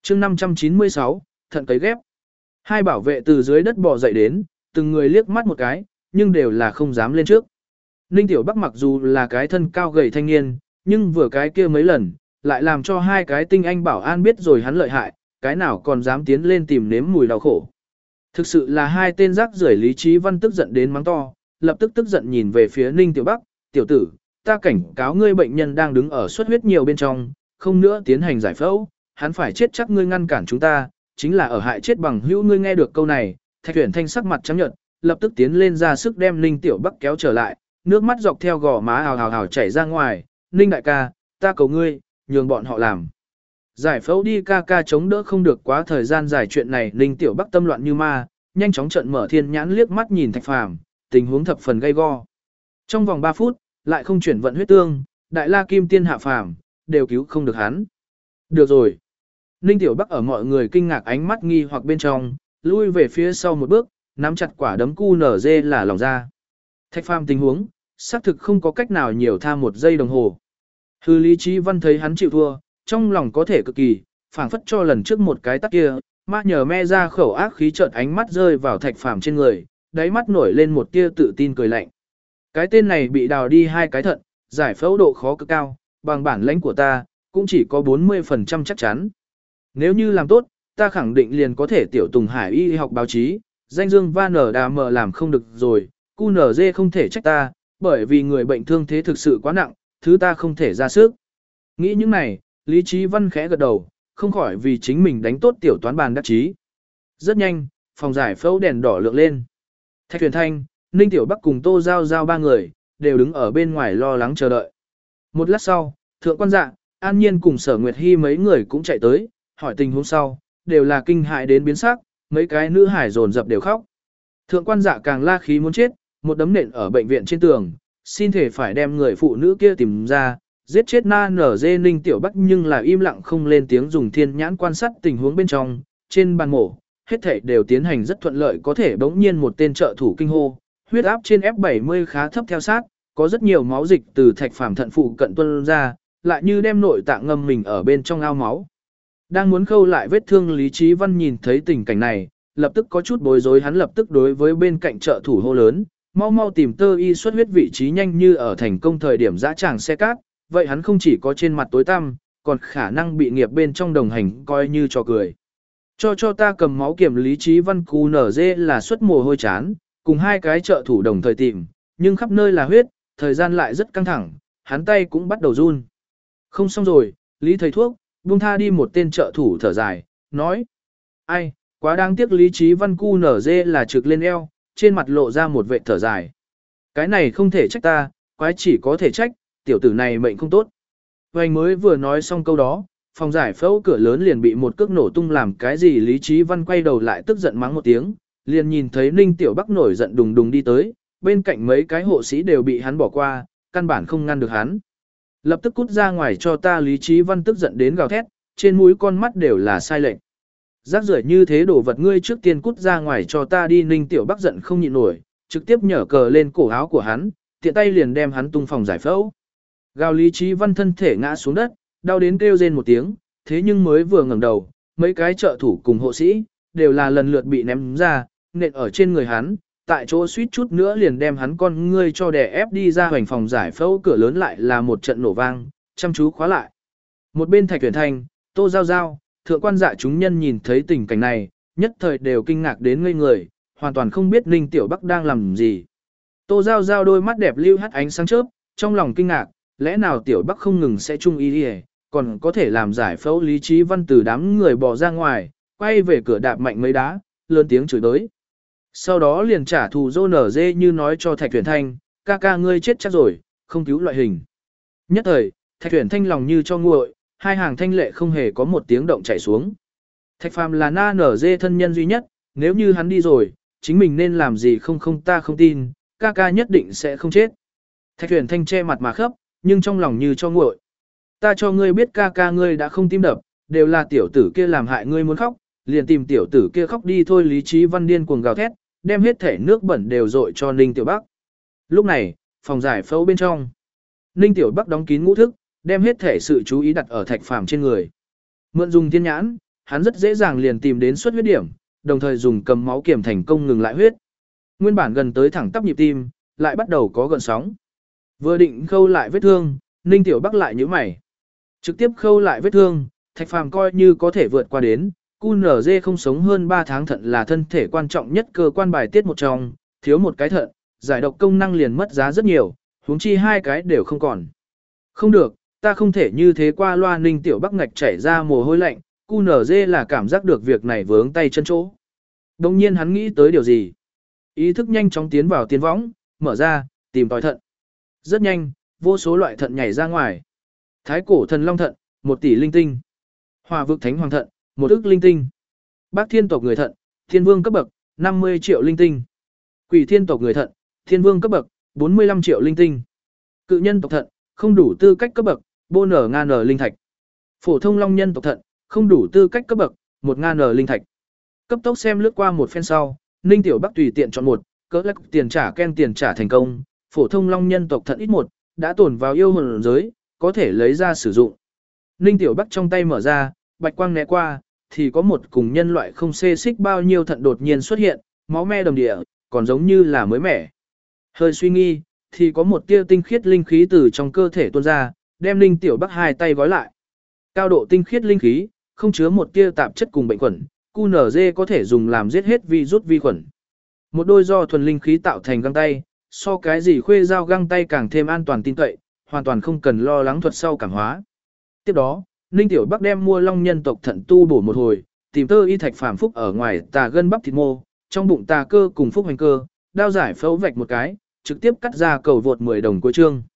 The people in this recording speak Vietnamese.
chương 596, thận cấy ghép. Hai bảo vệ từ dưới đất bò dậy đến, từng người liếc mắt một cái, nhưng đều là không dám lên trước. Ninh Tiểu Bắc mặc dù là cái thân cao gầy thanh niên, nhưng vừa cái kia mấy lần, lại làm cho hai cái tinh anh bảo an biết rồi hắn lợi hại, cái nào còn dám tiến lên tìm nếm mùi đau khổ. Thực sự là hai tên rác rưởi. Lý Chí Văn tức giận đến mắng to, lập tức tức giận nhìn về phía Ninh Tiểu Bắc, tiểu tử, ta cảnh cáo ngươi bệnh nhân đang đứng ở xuất huyết nhiều bên trong, không nữa tiến hành giải phẫu, hắn phải chết chắc ngươi ngăn cản chúng ta, chính là ở hại chết bằng hữu. Ngươi nghe được câu này, Thạch Uyển Thanh sắc mặt trắng nhợt, lập tức tiến lên ra sức đem Ninh Tiểu Bắc kéo trở lại, nước mắt dọc theo gò má hào hào hào chảy ra ngoài, Ninh đại ca, ta cầu ngươi, nhường bọn họ làm. Giải phẫu đi, ca ca chống đỡ không được quá thời gian dài chuyện này. Ninh Tiểu Bắc tâm loạn như ma, nhanh chóng trợn mở thiên nhãn liếc mắt nhìn Thạch Phàm, tình huống thập phần gay go. Trong vòng 3 phút, lại không chuyển vận huyết tương, đại la kim tiên hạ phàm, đều cứu không được hắn. Được rồi. Ninh Tiểu Bắc ở mọi người kinh ngạc ánh mắt nghi hoặc bên trong, lui về phía sau một bước, nắm chặt quả đấm QNZ là lòng ra. Thạch Phàm tình huống, xác thực không có cách nào nhiều tha 1 giây đồng hồ. Hư Lý Chí Văn thấy hắn chịu thua, trong lòng có thể cực kỳ, phảng phất cho lần trước một cái tát kia, ma nhờ me ra khẩu ác khí, chợt ánh mắt rơi vào Thạch Phàm trên người, đáy mắt nổi lên một tia tự tin cười lạnh. Cái tên này bị đào đi 2 cái thận, giải phẫu độ khó cực cao, bằng bản lãnh của ta, cũng chỉ có 40% chắc chắn. Nếu như làm tốt, ta khẳng định liền có thể tiểu Tùng Hải y học báo chí, danh dương Van Đà mờ làm không được rồi, QNZ không thể trách ta, bởi vì người bệnh thương thế thực sự quá nặng, thứ ta không thể ra sức. Nghĩ những này, Lý Chí Văn khẽ gật đầu, không khỏi vì chính mình đánh tốt tiểu toán bàn đắc chí. Rất nhanh, phòng giải phẫu đèn đỏ lượng lên. Thạch Uyển Thanh, Ninh Tiểu Bắc cùng Tô Giao Giao 3 người, đều đứng ở bên ngoài lo lắng chờ đợi. Một lát sau, Thượng Quan Dạ, An Nhiên cùng Sở Nguyệt Hi mấy người cũng chạy tới, hỏi tình huống sau, đều là kinh hại đến biến sắc, mấy cái nữ hải dồn dập đều khóc. Thượng Quan Dạ càng la khí muốn chết, một đấm nện ở bệnh viện trên tường, xin thể phải đem người phụ nữ kia tìm ra, giết chết na nở dê. Ninh Tiểu Bắc nhưng là im lặng không lên tiếng, dùng thiên nhãn quan sát tình huống bên trong, trên bàn mổ, hết thảy đều tiến hành rất thuận lợi. Có thể bỗng nhiên một tên trợ thủ kinh hô, huyết áp trên F70 khá thấp theo sát, có rất nhiều máu dịch từ Thạch Phàm thận phụ cận tuôn ra, lại như đem nội tạng ngâm mình ở bên trong ao máu. Đang muốn khâu lại vết thương, Lý Chí Văn nhìn thấy tình cảnh này, lập tức có chút bối rối, hắn lập tức đối với bên cạnh trợ thủ hô lớn, mau mau tìm tơ y xuất huyết vị trí nhanh như ở thành công thời điểm dã tràng xe cát, vậy hắn không chỉ có trên mặt tối tăm, còn khả năng bị nghiệp bên trong đồng hành coi như trò cười. Cho ta cầm máu kiểm. Lý Chí Văn cú nở dê là xuất mồ hôi chán, cùng hai cái trợ thủ đồng thời tìm, nhưng khắp nơi là huyết, thời gian lại rất căng thẳng, hắn tay cũng bắt đầu run. Không xong rồi, Lý thầy thuốc, buông tha đi. Một tên trợ thủ thở dài, nói. Ai, quá đáng tiếc. Lý Chí Văn cu nở dê là trực lên eo, trên mặt lộ ra một vệt thở dài. Cái này không thể trách ta, quái chỉ có thể trách, tiểu tử này mệnh không tốt. Anh mới vừa nói xong câu đó, phòng giải phẫu cửa lớn liền bị một cước nổ tung. Làm cái gì? Lý Chí Văn quay đầu lại tức giận mắng một tiếng, liền nhìn thấy Ninh Tiểu Bắc nổi giận đùng đùng đi tới, bên cạnh mấy cái hộ sĩ đều bị hắn bỏ qua, căn bản không ngăn được hắn. Lập tức cút ra ngoài cho ta. Lý Chí Văn tức giận đến gào thét, trên mũi con mắt đều là sai lệch. Rác rưởi như thế đồ vật, ngươi trước tiên cút ra ngoài cho ta đi. Ninh Tiểu Bắc giận không nhịn nổi, trực tiếp nhở cờ lên cổ áo của hắn, tiện tay liền đem hắn tung phòng giải phẫu. Gào Lý Chí Văn thân thể ngã xuống đất, đau đến kêu rên một tiếng, thế nhưng mới vừa ngẩng đầu, mấy cái trợ thủ cùng hộ sĩ, đều là lần lượt bị ném ra, nện ở trên người hắn, tại chỗ suýt chút nữa liền đem hắn con ngươi cho đè ép đi ra. Hoành phòng giải phẫu cửa lớn lại là một trận nổ vang, chăm chú khóa lại. Một bên Thạch Uyển Thanh, Tô Giao Giao, Thượng Quan Dạ chúng nhân nhìn thấy tình cảnh này, nhất thời đều kinh ngạc đến ngây người, hoàn toàn không biết Ninh Tiểu Bắc đang làm gì. Tô Giao Giao đôi mắt đẹp lưu hắt ánh sáng chớp, trong lòng kinh ngạc, lẽ nào Tiểu Bắc không ngừng sẽ trung y đi, còn có thể làm giải phẫu. Lý Chí Văn từ đám người bỏ ra ngoài, quay về cửa đạp mạnh mấy đá, lớn tiếng chửi tới. Sau đó liền trả thù dô nở dê như nói cho Thạch Uyển Thanh, ca ca ngươi chết chắc rồi, không cứu loại hình. Nhất thời, Thạch Uyển Thanh lòng như cho nguội, hai hàng thanh lệ không hề có một tiếng động chảy xuống. Thạch Phàm là na nở dê thân nhân duy nhất, nếu như hắn đi rồi, chính mình nên làm gì? Không ta không tin, ca ca nhất định sẽ không chết. Thạch Uyển Thanh che mặt mà khóc, nhưng trong lòng như cho nguội. Ta cho ngươi biết ca ca ngươi đã không tim đập, đều là tiểu tử kia làm hại ngươi muốn khóc, liền tìm tiểu tử kia khóc đi thôi. Lý Chí Văn điên cuồng gào thét, đem hết thể nước bẩn đều dội cho Ninh Tiểu Bắc. Lúc này, phòng giải phẫu bên trong, Ninh Tiểu Bắc đóng kín ngũ thức, đem hết thể sự chú ý đặt ở Thạch Phàm trên người. Mượn dùng thiên nhãn, hắn rất dễ dàng liền tìm đến xuất huyết điểm, đồng thời dùng cầm máu kiểm thành công ngừng lại huyết. Nguyên bản gần tới thẳng tắp nhịp tim, lại bắt đầu có gợn sóng. Vừa định khâu lại vết thương, Ninh Tiểu Bắc lại nhíu mày. Trực tiếp khâu lại vết thương, Thạch Phàm coi như có thể vượt qua đến, QNZ không sống hơn 3 tháng thận là thân thể quan trọng nhất cơ quan bài tiết một trong, thiếu một cái thận, giải độc công năng liền mất giá rất nhiều, huống chi hai cái đều không còn. Không được, ta không thể như thế qua loa. Ninh Tiểu Bắc ngạch chảy ra mồ hôi lạnh, QNZ là cảm giác được việc này vướng tay chân chỗ. Đồng nhiên hắn nghĩ tới điều gì. Ý thức nhanh chóng tiến vào tiên võng, mở ra, tìm tòi thận. Rất nhanh, vô số loại thận nhảy ra ngoài. Thái cổ thần long thận, 1 tỷ linh tinh. Hỏa vực thánh hoàng thận, 1 ức linh tinh. Bác thiên tộc người thận, thiên vương cấp bậc, 50 triệu linh tinh. Quỷ thiên tộc người thận, thiên vương cấp bậc, 45 triệu linh tinh. Cự nhân tộc thận, không đủ tư cách cấp bậc, bô nở ngàn nở linh thạch. Phổ thông long nhân tộc thận, không đủ tư cách cấp bậc, 1.000 nở linh thạch. Cấp tốc xem lướt qua một phen sau, Ninh Tiểu Bắc tùy tiện chọn một, cỡ lắc tiền trả ken tiền trả thành công, phổ thông long nhân tộc thận ít một, đã tồn vào yêu hồn giới, có thể lấy ra sử dụng. Ninh Tiểu Bắc trong tay mở ra, bạch quang né qua, thì có một cùng nhân loại không xê xích bao nhiêu thận đột nhiên xuất hiện, máu me đầm địa, còn giống như là mới mẻ. Hơi suy nghi, thì có một tia tinh khiết linh khí từ trong cơ thể tuôn ra, đem Ninh Tiểu Bắc hai tay gói lại. Cao độ tinh khiết linh khí, không chứa một tia tạp chất cùng bệnh khuẩn, QNZ có thể dùng làm giết hết virus vi khuẩn. Một đôi do thuần linh khí tạo thành găng tay, so cái gì khuê dao găng tay càng thêm an toàn tin cậy, hoàn toàn không cần lo lắng thuật sau cảm hóa. Tiếp đó, Ninh Tiểu Bắc đem mua long nhân tộc thận tu bổ một hồi, tìm tơ y thạch phàm phúc ở ngoài tà gân bắp thịt mô, trong bụng tà cơ cùng phúc hành cơ, đao giải phẫu vạch một cái, trực tiếp cắt ra cầu vượt 10 đồng cuối chương.